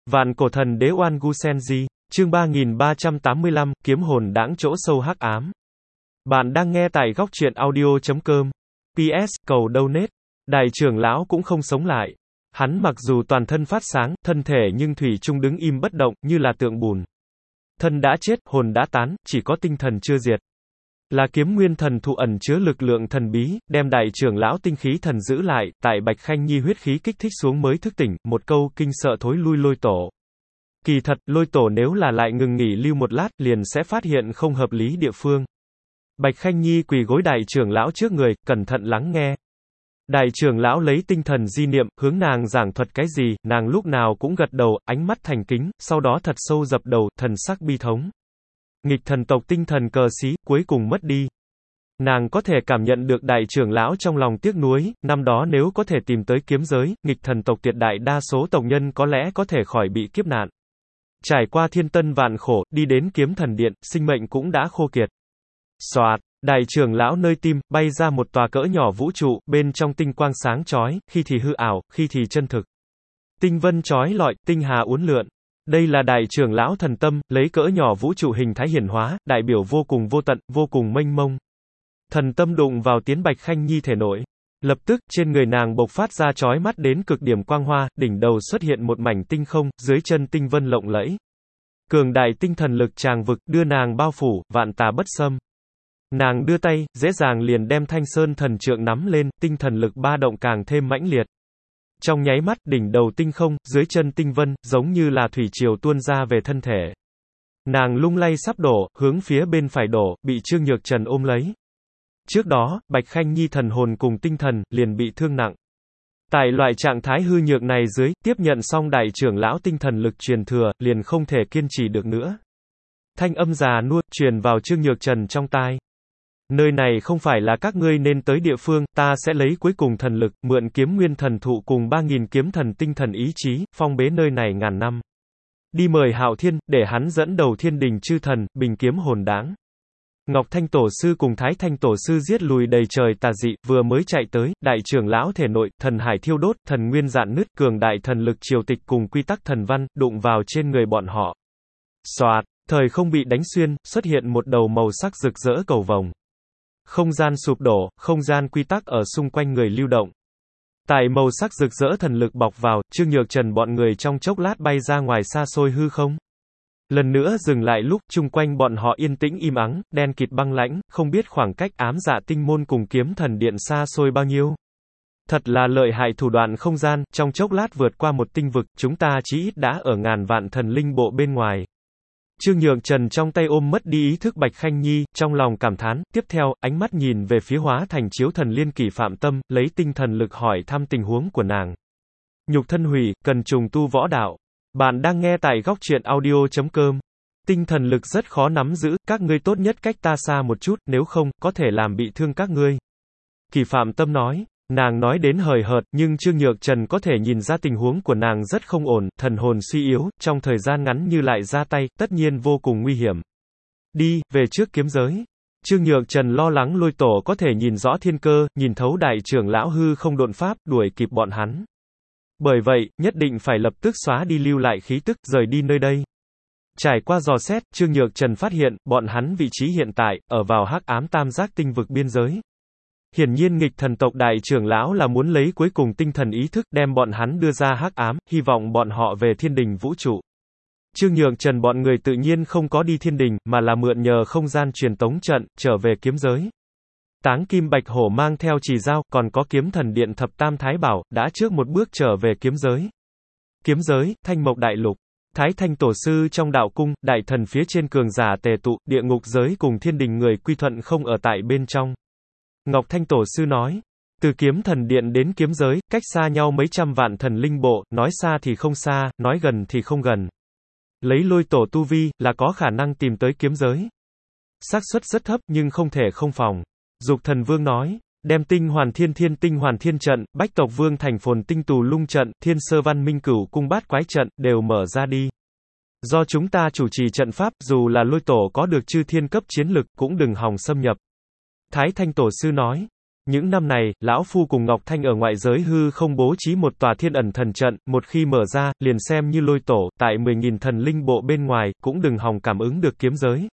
Vạn cổ thần đế Oan Gu Senji, chương 3385, kiếm hồn đãng chỗ sâu hắc ám. Bạn đang nghe tại góc truyện audio.com. PS, cầu donate. Đại trưởng lão cũng không sống lại. Hắn mặc dù toàn thân phát sáng, thân thể nhưng thủy chung đứng im bất động, như là tượng bùn. Thân đã chết, hồn đã tán, chỉ có tinh thần chưa diệt. Là kiếm nguyên thần thụ ẩn chứa lực lượng thần bí, đem đại trưởng lão tinh khí thần giữ lại, tại Bạch Khanh Nhi huyết khí kích thích xuống mới thức tỉnh, một câu kinh sợ thối lui lôi tổ. Kỳ thật, lôi tổ nếu là lại ngừng nghỉ lưu một lát, liền sẽ phát hiện không hợp lý địa phương. Bạch Khanh Nhi quỳ gối đại trưởng lão trước người, cẩn thận lắng nghe. Đại trưởng lão lấy tinh thần di niệm, hướng nàng giảng thuật cái gì, nàng lúc nào cũng gật đầu, ánh mắt thành kính, sau đó thật sâu dập đầu, thần sắc bi thống. Nghịch thần tộc tinh thần cờ xí, cuối cùng mất đi. Nàng có thể cảm nhận được đại trưởng lão trong lòng tiếc nuối, năm đó nếu có thể tìm tới kiếm giới, nghịch thần tộc tuyệt đại đa số tộc nhân có lẽ có thể khỏi bị kiếp nạn. Trải qua thiên tân vạn khổ, đi đến kiếm thần điện, sinh mệnh cũng đã khô kiệt. Soạt, đại trưởng lão nơi tim, bay ra một tòa cỡ nhỏ vũ trụ, bên trong tinh quang sáng chói, khi thì hư ảo, khi thì chân thực. Tinh vân chói lọi, tinh hà uốn lượn. Đây là đại trưởng lão thần tâm, lấy cỡ nhỏ vũ trụ hình thái hiển hóa, đại biểu vô cùng vô tận, vô cùng mênh mông. Thần tâm đụng vào tiến Bạch Khanh Nhi thể nội. Lập tức, trên người nàng bộc phát ra chói mắt đến cực điểm quang hoa, đỉnh đầu xuất hiện một mảnh tinh không, dưới chân tinh vân lộng lẫy. Cường đại tinh thần lực tràng vực, đưa nàng bao phủ, vạn tà bất xâm. Nàng đưa tay, dễ dàng liền đem thanh sơn thần trượng nắm lên, tinh thần lực ba động càng thêm mãnh liệt. Trong nháy mắt, đỉnh đầu tinh không, dưới chân tinh vân, giống như là thủy triều tuôn ra về thân thể. Nàng lung lay sắp đổ, hướng phía bên phải đổ, bị Trương Nhược Trần ôm lấy. Trước đó, Bạch Khanh Nhi thần hồn cùng tinh thần, liền bị thương nặng. Tại loại trạng thái hư nhược này dưới, tiếp nhận xong đại trưởng lão tinh thần lực truyền thừa, liền không thể kiên trì được nữa. Thanh âm già nua, truyền vào Trương Nhược Trần trong tai. Nơi này không phải là các ngươi nên tới địa phương, ta sẽ lấy cuối cùng thần lực, mượn kiếm nguyên thần thụ cùng 3.000 kiếm thần tinh thần ý chí, phong bế nơi này ngàn năm. Đi mời Hạo Thiên, để hắn dẫn đầu thiên đình chư thần, bình kiếm hồn đãng. Ngọc Thanh Tổ Sư cùng Thái Thanh Tổ Sư giết lùi đầy trời tà dị, vừa mới chạy tới, đại trưởng lão thể nội, thần hải thiêu đốt, thần nguyên dạn nứt, cường đại thần lực triều tịch cùng quy tắc thần văn, đụng vào trên người bọn họ. Soạt, thời không bị đánh xuyên, xuất hiện một đầu màu sắc rực rỡ cầu vồng. Không gian sụp đổ, không gian quy tắc ở xung quanh người lưu động. Tại màu sắc rực rỡ thần lực bọc vào, Trương Nhược Trần bọn người trong chốc lát bay ra ngoài xa xôi hư không. Lần nữa dừng lại lúc, chung quanh bọn họ yên tĩnh im ắng, đen kịt băng lãnh, không biết khoảng cách ám dạ tinh môn cùng kiếm thần điện xa xôi bao nhiêu. Thật là lợi hại thủ đoạn không gian, trong chốc lát vượt qua một tinh vực, chúng ta chí ít đã ở ngàn vạn thần linh bộ bên ngoài. Trương Nhược Trần trong tay ôm mất đi ý thức Bạch Khanh Nhi, trong lòng cảm thán, tiếp theo, ánh mắt nhìn về phía hóa thành chiếu thần liên kỷ Phạm Tâm, lấy tinh thần lực hỏi thăm tình huống của nàng. Nhục thân hủy, cần trùng tu võ đạo. Bạn đang nghe tại góc truyện audio.com. Tinh thần lực rất khó nắm giữ, các ngươi tốt nhất cách ta xa một chút, nếu không, có thể làm bị thương các ngươi. Kỷ Phạm Tâm nói. Nàng nói đến hời hợt, nhưng Trương Nhược Trần có thể nhìn ra tình huống của nàng rất không ổn, thần hồn suy yếu, trong thời gian ngắn như lại ra tay, tất nhiên vô cùng nguy hiểm. Đi, về trước kiếm giới. Trương Nhược Trần lo lắng lôi tổ có thể nhìn rõ thiên cơ, nhìn thấu đại trưởng lão hư không độn pháp, đuổi kịp bọn hắn. Bởi vậy, nhất định phải lập tức xóa đi lưu lại khí tức, rời đi nơi đây. Trải qua dò xét, Trương Nhược Trần phát hiện, bọn hắn vị trí hiện tại, ở vào hắc ám tam giác tinh vực biên giới. Hiển nhiên nghịch thần tộc đại trưởng lão là muốn lấy cuối cùng tinh thần ý thức đem bọn hắn đưa ra hắc ám, hy vọng bọn họ về thiên đình vũ trụ. Trương Nhược Trần bọn người tự nhiên không có đi thiên đình, mà là mượn nhờ không gian truyền tống trận, trở về kiếm giới. Táng Kim Bạch Hổ mang theo chỉ dao, còn có kiếm thần điện thập tam thái bảo, đã trước một bước trở về kiếm giới. Kiếm giới, Thanh Mộc Đại Lục. Thái Thanh Tổ Sư trong đạo cung, đại thần phía trên cường giả tề tụ, địa ngục giới cùng thiên đình người quy thuận không ở tại bên trong. Ngọc Thanh Tổ Sư nói, từ kiếm thần điện đến kiếm giới, cách xa nhau mấy trăm vạn thần linh bộ, nói xa thì không xa, nói gần thì không gần. Lấy lôi tổ tu vi, là có khả năng tìm tới kiếm giới. Xác suất rất thấp, nhưng không thể không phòng. Dục Thần Vương nói, đem tinh hoàn thiên trận, bách tộc vương thành phồn tinh tù lung trận, thiên sơ văn minh cửu cung bát quái trận, đều mở ra đi. Do chúng ta chủ trì trận pháp, dù là lôi tổ có được chư thiên cấp chiến lực, cũng đừng hòng xâm nhập. Thái Thanh Tổ Sư nói, Những năm này, lão phu cùng Ngọc Thanh ở ngoại giới hư không bố trí một tòa thiên ẩn thần trận, một khi mở ra, liền xem như lôi tổ, tại 10.000 thần linh bộ bên ngoài, cũng đừng hòng cảm ứng được kiếm giới.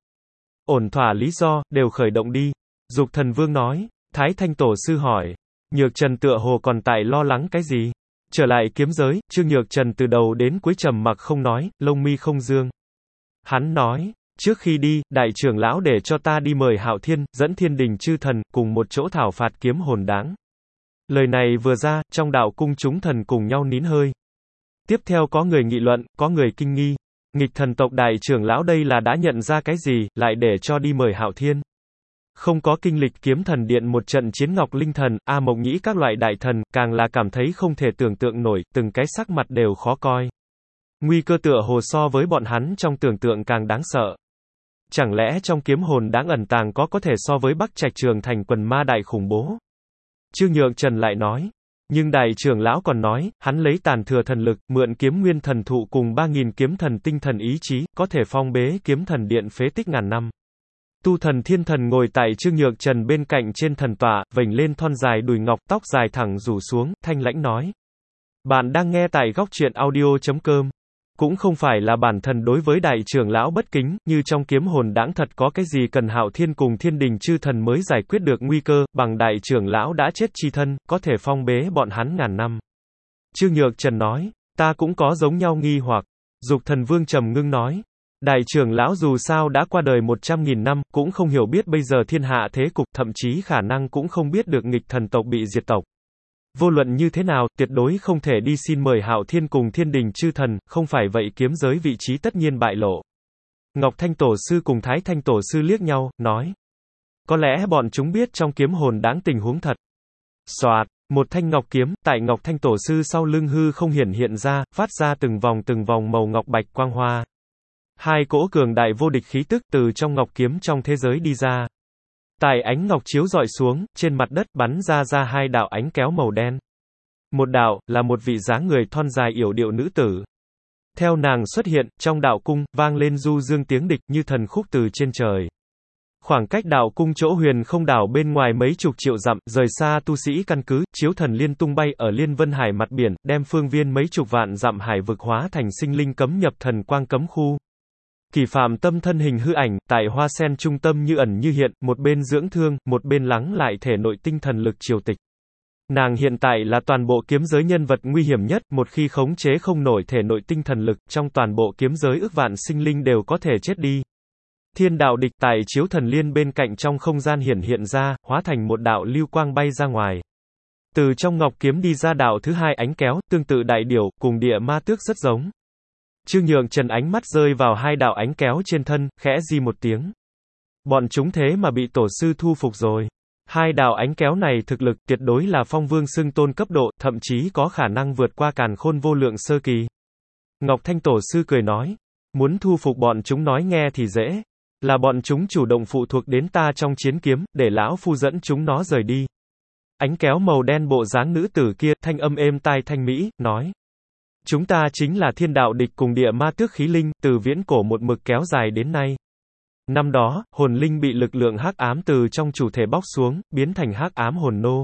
Ổn thỏa lý do, đều khởi động đi. Dục Thần Vương nói. Thái Thanh Tổ Sư hỏi. Nhược Trần tựa hồ còn tại lo lắng cái gì? Trở lại kiếm giới, Trương Nhược Trần từ đầu đến cuối trầm mặc không nói, lông mi không dương. Hắn nói. Trước khi đi, đại trưởng lão để cho ta đi mời Hạo Thiên, dẫn thiên đình chư thần, cùng một chỗ thảo phạt kiếm hồn đáng. Lời này vừa ra, trong đạo cung chúng thần cùng nhau nín hơi. Tiếp theo có người nghị luận, có người kinh nghi. Nghịch thần tộc đại trưởng lão đây là đã nhận ra cái gì, lại để cho đi mời Hạo Thiên. Không có kinh lịch kiếm thần điện một trận chiến Ngọc Linh Thần, A Mộc Nhĩ các loại đại thần, càng là cảm thấy không thể tưởng tượng nổi, từng cái sắc mặt đều khó coi. Nguy cơ tựa hồ so với bọn hắn trong tưởng tượng càng đáng sợ. Chẳng lẽ trong kiếm hồn đáng ẩn tàng có thể so với Bắc Trạch Trường Thành quần ma đại khủng bố? Trương Nhược Trần lại nói. Nhưng đại trưởng lão còn nói, hắn lấy tàn thừa thần lực, mượn kiếm nguyên thần thụ cùng 3.000 kiếm thần tinh thần ý chí, có thể phong bế kiếm thần điện phế tích ngàn năm. Tu thần thiên thần ngồi tại Trương Nhược Trần bên cạnh trên thần tọa, vểnh lên thon dài đùi ngọc, tóc dài thẳng rủ xuống, thanh lãnh nói. Bạn đang nghe tại góc truyện audio.com. Cũng không phải là bản thân đối với đại trưởng lão bất kính, như trong kiếm hồn đãng thật có cái gì cần Hạo Thiên cùng thiên đình chư thần mới giải quyết được nguy cơ, bằng đại trưởng lão đã chết chi thân, có thể phong bế bọn hắn ngàn năm. Trương Nhược Trần nói, ta cũng có giống nhau nghi hoặc. Dục Thần Vương trầm ngưng nói, đại trưởng lão dù sao đã qua đời 100.000 năm, cũng không hiểu biết bây giờ thiên hạ thế cục, thậm chí khả năng cũng không biết được nghịch thần tộc bị diệt tộc. Vô luận như thế nào, tuyệt đối không thể đi xin mời Hạo Thiên cùng thiên đình chư thần, không phải vậy kiếm giới vị trí tất nhiên bại lộ. Ngọc Thanh Tổ Sư cùng Thái Thanh Tổ Sư liếc nhau, nói. Có lẽ bọn chúng biết trong kiếm hồn đáng tình huống thật. Soạt, một thanh ngọc kiếm, tại Ngọc Thanh Tổ Sư sau lưng hư không hiện ra, phát ra từng vòng màu ngọc bạch quang hoa. Hai cỗ cường đại vô địch khí tức từ trong ngọc kiếm trong thế giới đi ra. Tại ánh ngọc chiếu rọi xuống, trên mặt đất bắn ra hai đạo ánh kéo màu đen. Một đạo, là một vị dáng người thon dài yểu điệu nữ tử. Theo nàng xuất hiện, trong đạo cung, vang lên du dương tiếng địch như thần khúc từ trên trời. Khoảng cách đạo cung chỗ huyền không đảo bên ngoài mấy chục triệu dặm, rời xa tu sĩ căn cứ, chiếu thần liên tung bay ở liên vân hải mặt biển, đem phương viên mấy chục vạn dặm hải vực hóa thành sinh linh cấm nhập thần quang cấm khu. Kỳ Phạm Tâm thân hình hư ảnh, tại hoa sen trung tâm như ẩn như hiện, một bên dưỡng thương, một bên lắng lại thể nội tinh thần lực triều tịch. Nàng hiện tại là toàn bộ kiếm giới nhân vật nguy hiểm nhất, một khi khống chế không nổi thể nội tinh thần lực, trong toàn bộ kiếm giới ức vạn sinh linh đều có thể chết đi. Thiên đạo địch tại chiếu thần liên bên cạnh trong không gian hiện ra, hóa thành một đạo lưu quang bay ra ngoài. Từ trong ngọc kiếm đi ra đạo thứ hai ánh kéo, tương tự đại điểu, cùng địa ma tước rất giống. Trương Nhược Trần ánh mắt rơi vào hai đạo ánh kéo trên thân, khẽ di một tiếng. Bọn chúng thế mà bị tổ sư thu phục rồi. Hai đạo ánh kéo này thực lực tuyệt đối là phong vương xưng tôn cấp độ, thậm chí có khả năng vượt qua càn khôn vô lượng sơ kỳ. Ngọc Thanh Tổ Sư cười nói, muốn thu phục bọn chúng nói nghe thì dễ. Là bọn chúng chủ động phụ thuộc đến ta trong chiến kiếm, để lão phu dẫn chúng nó rời đi. Ánh kéo màu đen bộ dáng nữ tử kia, thanh âm êm tai thanh mỹ, nói. Chúng ta chính là thiên đạo địch cùng địa ma tước khí linh, từ viễn cổ một mực kéo dài đến nay. Năm đó, hồn linh bị lực lượng hắc ám từ trong chủ thể bóc xuống, biến thành hắc ám hồn nô.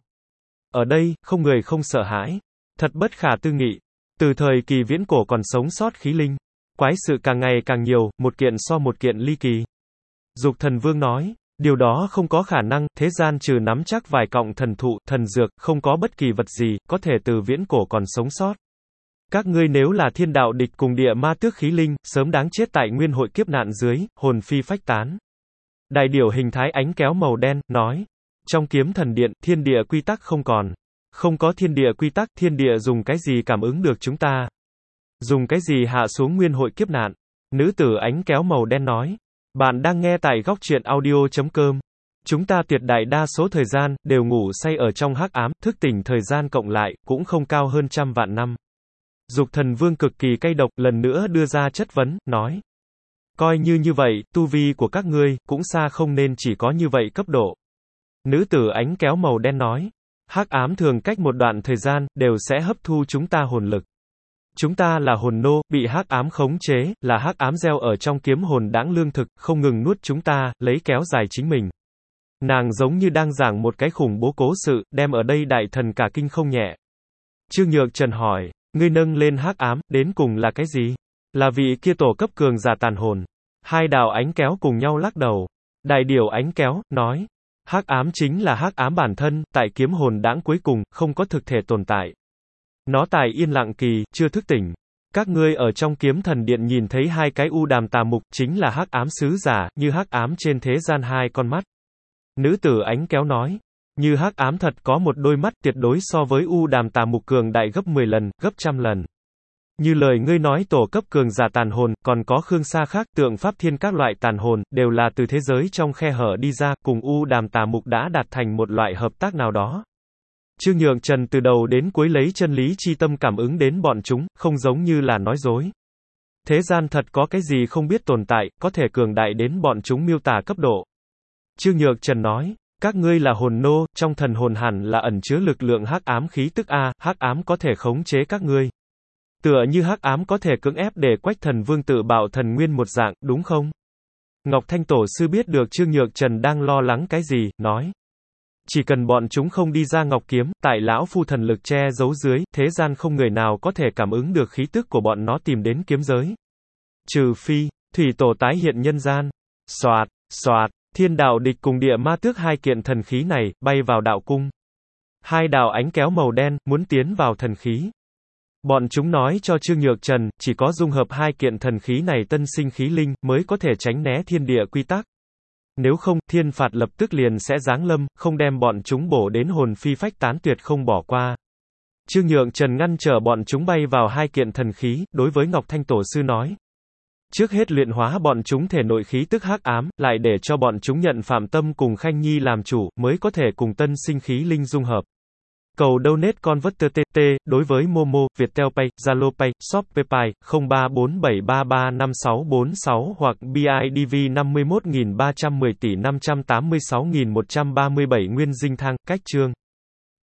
Ở đây, không người không sợ hãi. Thật bất khả tư nghị. Từ thời kỳ viễn cổ còn sống sót khí linh. Quái sự càng ngày càng nhiều, một kiện so một kiện ly kỳ. Dục Thần Vương nói, điều đó không có khả năng, thế gian trừ nắm chắc vài cọng thần thụ, thần dược, không có bất kỳ vật gì, có thể từ viễn cổ còn sống sót. Các ngươi nếu là thiên đạo địch cùng địa ma tước khí linh, sớm đáng chết tại nguyên hội kiếp nạn dưới, hồn phi phách tán. Đại điểu hình thái ánh kéo màu đen, nói. Trong kiếm thần điện, thiên địa quy tắc không còn. Không có thiên địa quy tắc, thiên địa dùng cái gì cảm ứng được chúng ta? Dùng cái gì hạ xuống nguyên hội kiếp nạn? Nữ tử ánh kéo màu đen nói. Bạn đang nghe tại góc truyện audio.com. Chúng ta tuyệt đại đa số thời gian, đều ngủ say ở trong hắc ám, thức tỉnh thời gian cộng lại, cũng không cao hơn 100 vạn năm. Dục Thần Vương cực kỳ cay độc, lần nữa đưa ra chất vấn, nói. Coi như vậy, tu vi của các ngươi, cũng xa không nên chỉ có như vậy cấp độ. Nữ tử ánh kéo màu đen nói. Hắc ám thường cách một đoạn thời gian, đều sẽ hấp thu chúng ta hồn lực. Chúng ta là hồn nô, bị hắc ám khống chế, là hắc ám gieo ở trong kiếm hồn đãng lương thực, không ngừng nuốt chúng ta, lấy kéo dài chính mình. Nàng giống như đang giảng một cái khủng bố cố sự, đem ở đây đại thần cả kinh không nhẹ. Trương Nhược Trần hỏi, ngươi nâng lên hắc ám, đến cùng là cái gì? Là vị kia tổ cấp cường giả tàn hồn. Hai đạo ánh kéo cùng nhau lắc đầu. Đại điểu ánh kéo, nói, hắc ám chính là hắc ám bản thân, tại kiếm hồn đãng cuối cùng, không có thực thể tồn tại. Nó tại yên lặng kỳ, chưa thức tỉnh. Các ngươi ở trong kiếm thần điện nhìn thấy hai cái u đàm tà mục, chính là hắc ám sứ giả, như hắc ám trên thế gian hai con mắt. Nữ tử ánh kéo nói, như hắc ám thật có một đôi mắt tuyệt đối so với u đàm tà mục cường đại gấp 10 lần, gấp trăm lần. Như lời ngươi nói tổ cấp cường giả tàn hồn, còn có khương sa khác, tượng pháp thiên các loại tàn hồn, đều là từ thế giới trong khe hở đi ra, cùng u đàm tà mục đã đạt thành một loại hợp tác nào đó. Trương Nhượng Trần từ đầu đến cuối lấy chân lý chi tâm cảm ứng đến bọn chúng, không giống như là nói dối. Thế gian thật có cái gì không biết tồn tại, có thể cường đại đến bọn chúng miêu tả cấp độ. Trương Nhược Trần nói, các ngươi là hồn nô, trong thần hồn hẳn là ẩn chứa lực lượng hắc ám khí tức a, hắc ám có thể khống chế các ngươi. Tựa như hắc ám có thể cưỡng ép để Quách Thần Vương tự bạo thần nguyên một dạng, đúng không? Ngọc Thanh Tổ sư biết được Trương Nhược Trần đang lo lắng cái gì, nói. Chỉ cần bọn chúng không đi ra ngọc kiếm, tại lão phu thần lực che giấu dưới, thế gian không người nào có thể cảm ứng được khí tức của bọn nó tìm đến kiếm giới. Trừ phi, thủy tổ tái hiện nhân gian. Xoạt, xoạt, thiên đạo địch cùng địa ma tước hai kiện thần khí này, bay vào đạo cung. Hai đạo ánh kéo màu đen, muốn tiến vào thần khí. Bọn chúng nói cho Trương Nhược Trần, chỉ có dung hợp hai kiện thần khí này tân sinh khí linh, mới có thể tránh né thiên địa quy tắc. Nếu không, thiên phạt lập tức liền sẽ giáng lâm, không đem bọn chúng bổ đến hồn phi phách tán tuyệt không bỏ qua. Trương Nhượng Trần ngăn trở bọn chúng bay vào hai kiện thần khí, đối với Ngọc Thanh Tổ sư nói. Trước hết luyện hóa bọn chúng thể nội khí tức hắc ám, lại để cho bọn chúng nhận Phạm Tâm cùng Khanh Nhi làm chủ, mới có thể cùng tân sinh khí linh dung hợp. Cầu donate converter TT, đối với Momo, Viettel Pay, Zalo Pay, Shopee Pay, 0347335646 hoặc BIDV 51.310 tỷ 586.137 Nguyên Dinh Thang, cách chương.